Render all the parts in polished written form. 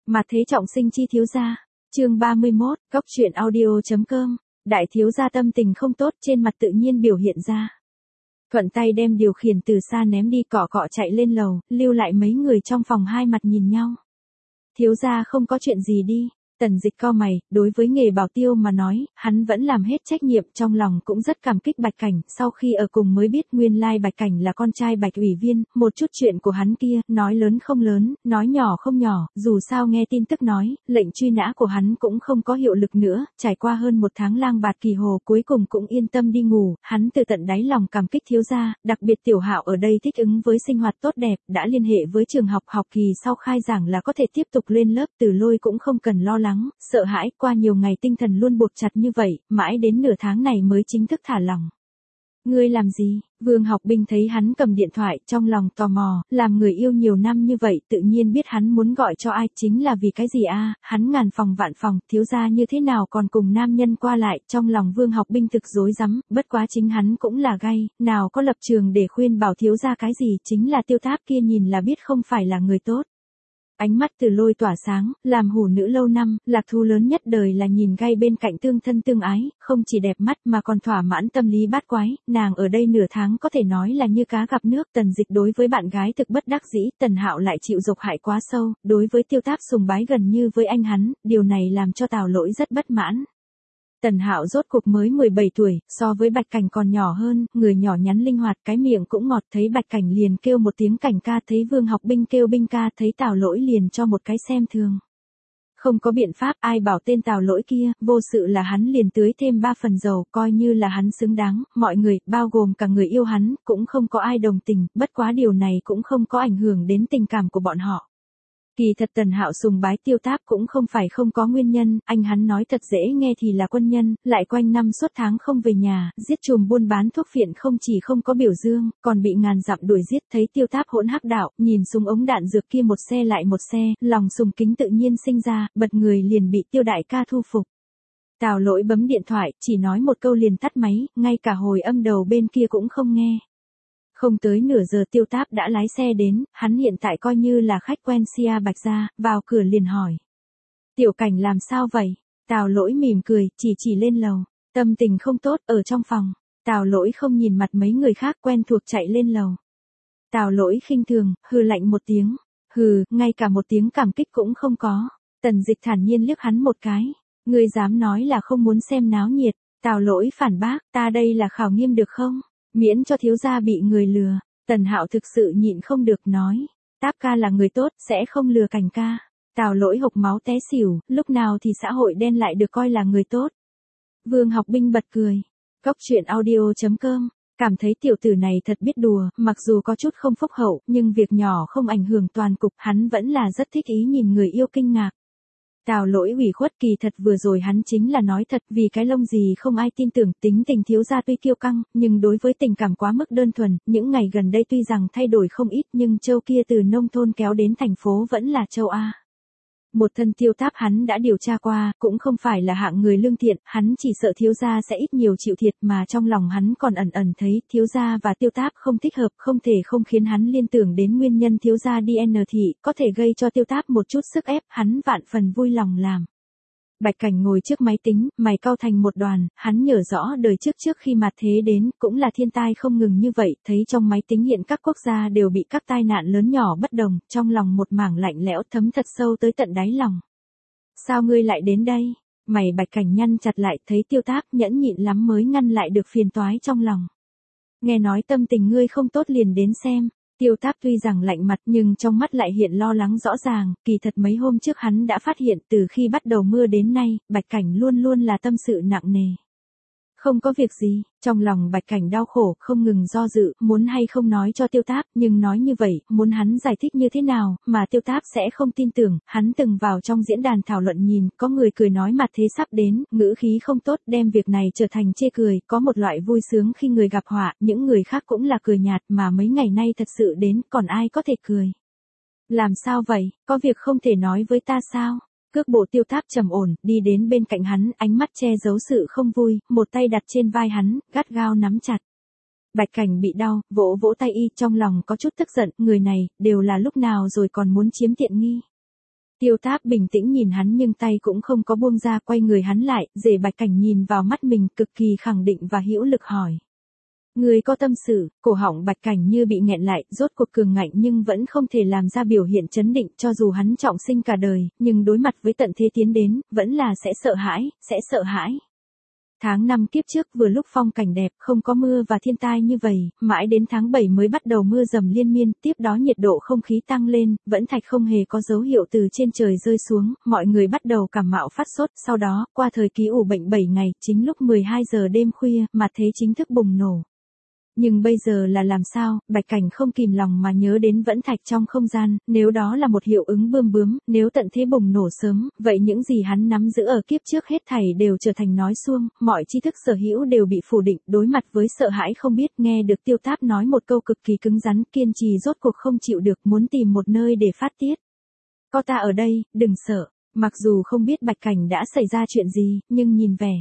Mà thế trọng sinh chi thiếu gia. Chương 31, Cốc truyện audio.com. Đại thiếu gia tâm tình không tốt, trên mặt tự nhiên biểu hiện ra. Thuận tay đem điều khiển từ xa ném đi, cọ cọ chạy lên lầu, lưu lại mấy người trong phòng hai mặt nhìn nhau. Thiếu gia không có chuyện gì đi. Tần Dịch cau mày, đối với nghề bảo tiêu mà nói, hắn vẫn làm hết trách nhiệm, trong lòng cũng rất cảm kích Bạch Cảnh, sau khi ở cùng mới biết nguyên lai Bạch Cảnh là con trai Bạch ủy viên, một chút chuyện của hắn kia, nói lớn không lớn, nói nhỏ không nhỏ, dù sao nghe tin tức nói, lệnh truy nã của hắn cũng không có hiệu lực nữa, trải qua hơn một tháng lang bạt kỳ hồ cuối cùng cũng yên tâm đi ngủ, hắn từ tận đáy lòng cảm kích thiếu gia, đặc biệt Tiểu Hạo ở đây thích ứng với sinh hoạt tốt đẹp, đã liên hệ với trường học, học kỳ sau khai giảng là có thể tiếp tục lên lớp, Từ Lôi cũng không cần lo lắng. Sợ hãi, qua nhiều ngày tinh thần luôn buộc chặt như vậy, mãi đến nửa tháng này mới chính thức thả lỏng. Ngươi làm gì? Vương Học Binh thấy hắn cầm điện thoại, trong lòng tò mò, làm người yêu nhiều năm như vậy, tự nhiên biết hắn muốn gọi cho ai, chính là vì cái gì a? Hắn ngàn phòng vạn phòng, thiếu gia như thế nào còn cùng nam nhân qua lại, trong lòng Vương Học Binh thực rối rắm, bất quá chính hắn cũng là gay, nào có lập trường để khuyên bảo thiếu gia cái gì, chính là Tiêu Tháp kia nhìn là biết không phải là người tốt. Ánh mắt Từ Lôi tỏa sáng, làm hủ nữ lâu năm, lạc thú lớn nhất đời là nhìn gay bên cạnh tương thân tương ái, không chỉ đẹp mắt mà còn thỏa mãn tâm lý bát quái, nàng ở đây nửa tháng có thể nói là như cá gặp nước. Tần Dịch đối với bạn gái thực bất đắc dĩ, Tần Hạo lại chịu dục hại quá sâu, đối với Tiêu Tháp sùng bái gần như với anh hắn, điều này làm cho Tào Lỗi rất bất mãn. Tần Hạo rốt cuộc mới 17 tuổi, so với Bạch Cảnh còn nhỏ hơn, người nhỏ nhắn linh hoạt, cái miệng cũng ngọt, thấy Bạch Cảnh liền kêu một tiếng Cảnh ca, thấy Vương Học Binh kêu Binh ca, thấy Tào Lỗi liền cho một cái xem thường. Không có biện pháp, ai bảo tên Tào Lỗi kia, vô sự là hắn liền tưới thêm 3 phần dầu, coi như là hắn xứng đáng, mọi người, bao gồm cả người yêu hắn, cũng không có ai đồng tình, bất quá điều này cũng không có ảnh hưởng đến tình cảm của bọn họ. Kỳ thật Tần Hạo sùng bái Tiêu Tháp cũng không phải không có nguyên nhân, anh hắn nói thật dễ nghe thì là quân nhân, lại quanh năm suốt tháng không về nhà, giết chùm buôn bán thuốc phiện không chỉ không có biểu dương, còn bị ngàn dặm đuổi giết. Thấy Tiêu Tháp hỗn hắc đạo, nhìn súng ống đạn dược kia một xe lại một xe, lòng sùng kính tự nhiên sinh ra, bật người liền bị Tiêu đại ca thu phục. Tào Lỗi bấm điện thoại, chỉ nói một câu liền tắt máy, ngay cả hồi âm đầu bên kia cũng không nghe. Không tới nửa giờ Tiêu Tháp đã lái xe đến, hắn hiện tại coi như là khách quen Sia Bạch gia, vào cửa liền hỏi. Tiểu Cảnh làm sao vậy? Tào Lỗi mỉm cười, chỉ lên lầu. Tâm tình không tốt, ở trong phòng. Tào Lỗi không nhìn mặt mấy người khác quen thuộc chạy lên lầu. Tào Lỗi khinh thường, hừ lạnh một tiếng. Hừ, ngay cả một tiếng cảm kích cũng không có. Tần Dịch thản nhiên liếc hắn một cái. Ngươi dám nói là không muốn xem náo nhiệt. Tào Lỗi phản bác, ta đây là khảo nghiêm được không? Miễn cho thiếu gia bị người lừa. Tần Hạo thực sự nhịn không được nói. Táp ca là người tốt, sẽ không lừa Cảnh ca. Tào Lỗi hộc máu té xỉu, lúc nào thì xã hội đen lại được coi là người tốt. Vương Học Binh bật cười. Cốc truyện audio.com. Cảm thấy tiểu tử này thật biết đùa, mặc dù có chút không phúc hậu, nhưng việc nhỏ không ảnh hưởng toàn cục, hắn vẫn là rất thích ý nhìn người yêu kinh ngạc. Tào Lỗi ủy khuất, kỳ thật vừa rồi hắn chính là nói thật, vì cái lông gì không ai tin tưởng, tính tình thiếu gia tuy kiêu căng, nhưng đối với tình cảm quá mức đơn thuần, những ngày gần đây tuy rằng thay đổi không ít nhưng châu kia từ nông thôn kéo đến thành phố vẫn là châu A. Một thân Tiêu Tháp hắn đã điều tra qua, cũng không phải là hạng người lương thiện, hắn chỉ sợ thiếu gia sẽ ít nhiều chịu thiệt, mà trong lòng hắn còn ẩn ẩn thấy thiếu gia và Tiêu Tháp không thích hợp, không thể không khiến hắn liên tưởng đến nguyên nhân thiếu gia DN thị, có thể gây cho Tiêu Tháp một chút sức ép, hắn vạn phần vui lòng làm. Bạch Cảnh ngồi trước máy tính, mày cau thành một đoàn, hắn nhớ rõ đời trước khi mặt thế đến, cũng là thiên tai không ngừng như vậy, thấy trong máy tính hiện các quốc gia đều bị các tai nạn lớn nhỏ bất đồng, trong lòng một mảng lạnh lẽo thấm thật sâu tới tận đáy lòng. Sao ngươi lại đến đây? Mày Bạch Cảnh nhăn chặt lại, thấy Tiêu Tháp nhẫn nhịn lắm mới ngăn lại được phiền toái trong lòng. Nghe nói tâm tình ngươi không tốt liền đến xem. Tiêu Tháp tuy rằng lạnh mặt nhưng trong mắt lại hiện lo lắng rõ ràng, kỳ thật mấy hôm trước hắn đã phát hiện từ khi bắt đầu mưa đến nay, Bạch Cảnh luôn luôn là tâm sự nặng nề. Không có việc gì, trong lòng Bạch Cảnh đau khổ, không ngừng do dự, muốn hay không nói cho Tiêu Tháp, nhưng nói như vậy, muốn hắn giải thích như thế nào, mà Tiêu Tháp sẽ không tin tưởng, hắn từng vào trong diễn đàn thảo luận nhìn, có người cười nói mặt thế sắp đến, ngữ khí không tốt, đem việc này trở thành chê cười, có một loại vui sướng khi người gặp họa, những người khác cũng là cười nhạt, mà mấy ngày nay thật sự đến, còn ai có thể cười. Làm sao vậy, có việc không thể nói với ta sao? Cước bộ Tiêu Tháp trầm ổn, đi đến bên cạnh hắn, ánh mắt che giấu sự không vui, một tay đặt trên vai hắn, gắt gao nắm chặt. Bạch Cảnh bị đau, vỗ vỗ tay y, trong lòng có chút tức giận, người này, đều là lúc nào rồi còn muốn chiếm tiện nghi. Tiêu Táp bình tĩnh nhìn hắn nhưng tay cũng không có buông ra, quay người hắn lại, Dề Bạch Cảnh nhìn vào mắt mình cực kỳ khẳng định và hữu lực hỏi. Người có tâm sự, cổ họng Bạch Cảnh như bị nghẹn lại, rốt cuộc cường ngạnh nhưng vẫn không thể làm ra biểu hiện chấn định, cho dù hắn trọng sinh cả đời, nhưng đối mặt với tận thế tiến đến, vẫn là sẽ sợ hãi. Tháng 5 kiếp trước vừa lúc phong cảnh đẹp, không có mưa và thiên tai như vậy, mãi đến tháng 7 mới bắt đầu mưa dầm liên miên, tiếp đó nhiệt độ không khí tăng lên, vẫn thạch không hề có dấu hiệu từ trên trời rơi xuống, mọi người bắt đầu cảm mạo phát sốt, sau đó, qua thời kỳ ủ bệnh 7 ngày, chính lúc 12 giờ đêm khuya, mà thế chính thức bùng nổ. Nhưng bây giờ là làm sao, Bạch Cảnh không kìm lòng mà nhớ đến vẫn thạch trong không gian, nếu đó là một hiệu ứng bươm bướm, nếu tận thế bùng nổ sớm, vậy những gì hắn nắm giữ ở kiếp trước hết thảy đều trở thành nói suông, mọi tri thức sở hữu đều bị phủ định, đối mặt với sợ hãi không biết, nghe được Tiêu Táp nói một câu cực kỳ cứng rắn, kiên trì rốt cuộc không chịu được, muốn tìm một nơi để phát tiết. Có ta ở đây, đừng sợ, mặc dù không biết Bạch Cảnh đã xảy ra chuyện gì, nhưng nhìn vẻ.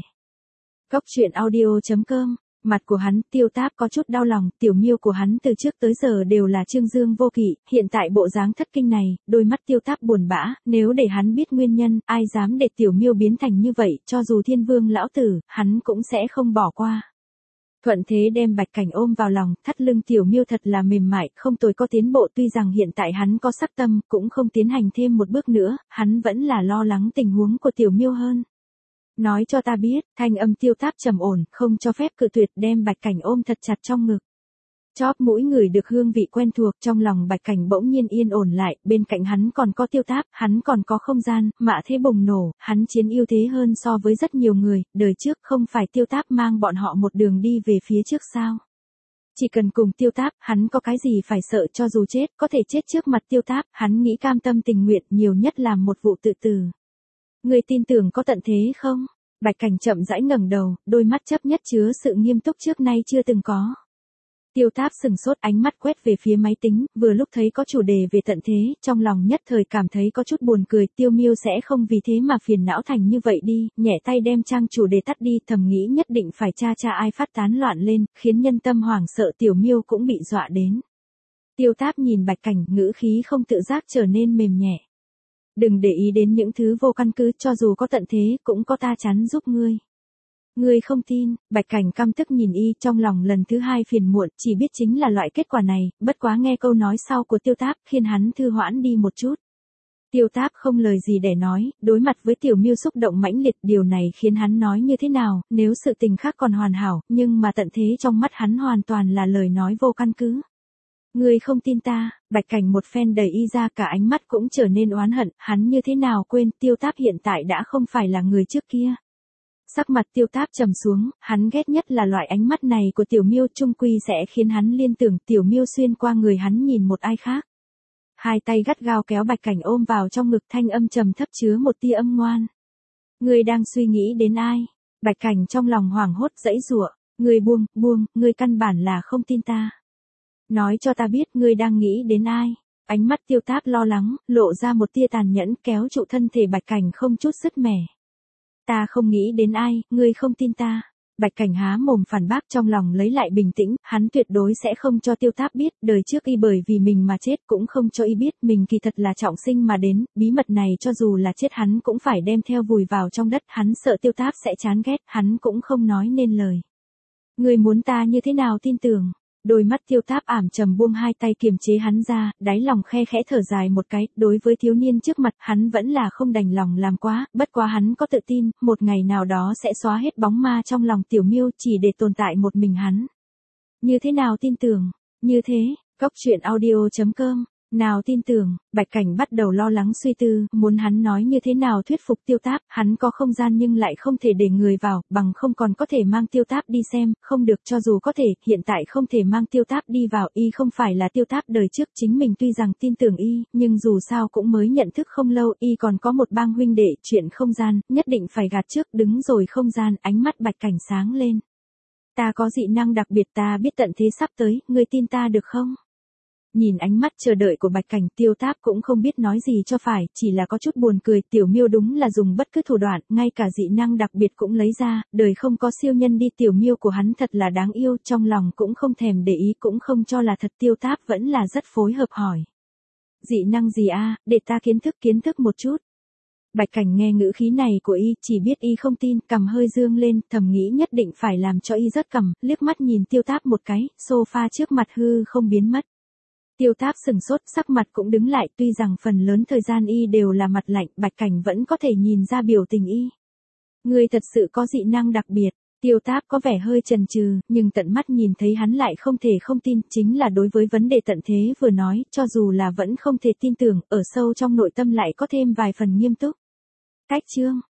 Góc truyện audio.com Mặt của hắn, Tiêu Táp có chút đau lòng, tiểu miêu của hắn từ trước tới giờ đều là trương dương vô kỵ, hiện tại bộ dáng thất kinh này, đôi mắt Tiêu Táp buồn bã, nếu để hắn biết nguyên nhân, ai dám để tiểu miêu biến thành như vậy, cho dù thiên vương lão tử, hắn cũng sẽ không bỏ qua. Thuận thế đem Bạch Cảnh ôm vào lòng, thắt lưng tiểu miêu thật là mềm mại, không tồi có tiến bộ, tuy rằng hiện tại hắn có sắc tâm, cũng không tiến hành thêm một bước nữa, hắn vẫn là lo lắng tình huống của tiểu miêu hơn. Nói cho ta biết, thanh âm Tiêu Táp trầm ổn, không cho phép cự tuyệt, đem Bạch Cảnh ôm thật chặt trong ngực. Chóp mũi người được hương vị quen thuộc, trong lòng Bạch Cảnh bỗng nhiên yên ổn lại, bên cạnh hắn còn có Tiêu Táp, hắn còn có không gian, mạ thế bùng nổ, hắn chiến ưu thế hơn so với rất nhiều người, đời trước không phải Tiêu Táp mang bọn họ một đường đi về phía trước sao? Chỉ cần cùng Tiêu Táp, hắn có cái gì phải sợ, cho dù chết, có thể chết trước mặt Tiêu Táp, hắn nghĩ cam tâm tình nguyện, nhiều nhất là một vụ tự tử. Người tin tưởng có tận thế không? Bạch Cảnh chậm rãi ngẩng đầu, đôi mắt chấp nhất chứa sự nghiêm túc trước nay chưa từng có. Tiêu Táp sừng sốt, ánh mắt quét về phía máy tính, vừa lúc thấy có chủ đề về tận thế, trong lòng nhất thời cảm thấy có chút buồn cười, Tiêu Miêu sẽ không vì thế mà phiền não thành như vậy đi, nhẹ tay đem trang chủ đề tắt đi, thầm nghĩ nhất định phải tra ai phát tán loạn lên, khiến nhân tâm hoảng sợ, Tiểu Miêu cũng bị dọa đến. Tiêu Táp nhìn Bạch Cảnh, ngữ khí không tự giác trở nên mềm nhẹ. Đừng để ý đến những thứ vô căn cứ, cho dù có tận thế, cũng có ta chắn giúp ngươi. Ngươi không tin, Bạch Cảnh căm tức nhìn y, trong lòng lần thứ hai phiền muộn, chỉ biết chính là loại kết quả này, bất quá nghe câu nói sau của Tiêu Táp, khiến hắn thư hoãn đi một chút. Tiêu Táp không lời gì để nói, đối mặt với Tiểu Miêu xúc động mãnh liệt, điều này khiến hắn nói như thế nào, nếu sự tình khác còn hoàn hảo, nhưng mà tận thế trong mắt hắn hoàn toàn là lời nói vô căn cứ. Ngươi không tin ta, Bạch Cảnh một phen đẩy y ra, cả ánh mắt cũng trở nên oán hận, hắn như thế nào quên, Tiêu Táp hiện tại đã không phải là người trước kia. Sắc mặt Tiêu Táp trầm xuống, hắn ghét nhất là loại ánh mắt này của Tiểu Miêu, chung quy sẽ khiến hắn liên tưởng Tiểu Miêu xuyên qua người hắn nhìn một ai khác. Hai tay gắt gao kéo Bạch Cảnh ôm vào trong ngực, thanh âm trầm thấp chứa một tia âm ngoan. Ngươi đang suy nghĩ đến ai? Bạch Cảnh trong lòng hoảng hốt giãy giụa, ngươi buông, ngươi căn bản là không tin ta. Nói cho ta biết ngươi đang nghĩ đến ai. Ánh mắt Tiêu Táp lo lắng, lộ ra một tia tàn nhẫn, kéo trụ thân thể Bạch Cảnh không chút sứt mẻ. Ta không nghĩ đến ai, ngươi không tin ta. Bạch Cảnh há mồm phản bác, trong lòng lấy lại bình tĩnh, hắn tuyệt đối sẽ không cho Tiêu Táp biết, đời trước y bởi vì mình mà chết, cũng không cho y biết mình kỳ thật là trọng sinh mà đến, bí mật này cho dù là chết hắn cũng phải đem theo vùi vào trong đất, hắn sợ Tiêu Táp sẽ chán ghét, hắn cũng không nói nên lời. Ngươi muốn ta như thế nào tin tưởng? Đôi mắt Tiêu Táp ảm trầm, buông hai tay kiềm chế hắn ra, đáy lòng khe khẽ thở dài một cái, đối với thiếu niên trước mặt, hắn vẫn là không đành lòng làm quá, bất quá hắn có tự tin, một ngày nào đó sẽ xóa hết bóng ma trong lòng Tiểu Miêu, chỉ để tồn tại một mình hắn. Như thế nào tin tưởng? Như thế, góc truyện audio.com Nào tin tưởng, Bạch Cảnh bắt đầu lo lắng suy tư, muốn hắn nói như thế nào thuyết phục Tiêu Táp, hắn có không gian nhưng lại không thể để người vào, bằng không còn có thể mang Tiêu Táp đi xem, không được, cho dù có thể, hiện tại không thể mang Tiêu Táp đi vào, y không phải là Tiêu Táp đời trước, chính mình tuy rằng tin tưởng y, nhưng dù sao cũng mới nhận thức không lâu, y còn có một bang huynh đệ, chuyện không gian, nhất định phải gạt trước, đứng rồi không gian, ánh mắt Bạch Cảnh sáng lên. Ta có dị năng đặc biệt, ta biết tận thế sắp tới, ngươi tin ta được không? Nhìn ánh mắt chờ đợi của Bạch Cảnh, Tiêu Táp cũng không biết nói gì cho phải, chỉ là có chút buồn cười, Tiểu Miêu đúng là dùng bất cứ thủ đoạn, ngay cả dị năng đặc biệt cũng lấy ra, đời không có siêu nhân đi, Tiểu Miêu của hắn thật là đáng yêu, trong lòng cũng không thèm để ý, cũng không cho là thật, Tiêu Táp vẫn là rất phối hợp hỏi. Dị năng gì a, để ta kiến thức một chút. Bạch Cảnh nghe ngữ khí này của y, chỉ biết y không tin, cằm hơi dương lên, thầm nghĩ nhất định phải làm cho y rớt cằm, liếc mắt nhìn Tiêu Táp một cái, sofa trước mặt hư không biến mất. Tiêu Táp sừng sốt, sắc mặt cũng đứng lại, tuy rằng phần lớn thời gian y đều là mặt lạnh, Bạch Cảnh vẫn có thể nhìn ra biểu tình y. Người thật sự có dị năng đặc biệt. Tiêu Táp có vẻ hơi chần chừ, nhưng tận mắt nhìn thấy hắn lại không thể không tin, chính là đối với vấn đề tận thế vừa nói, cho dù là vẫn không thể tin tưởng, ở sâu trong nội tâm lại có thêm vài phần nghiêm túc. Cách chương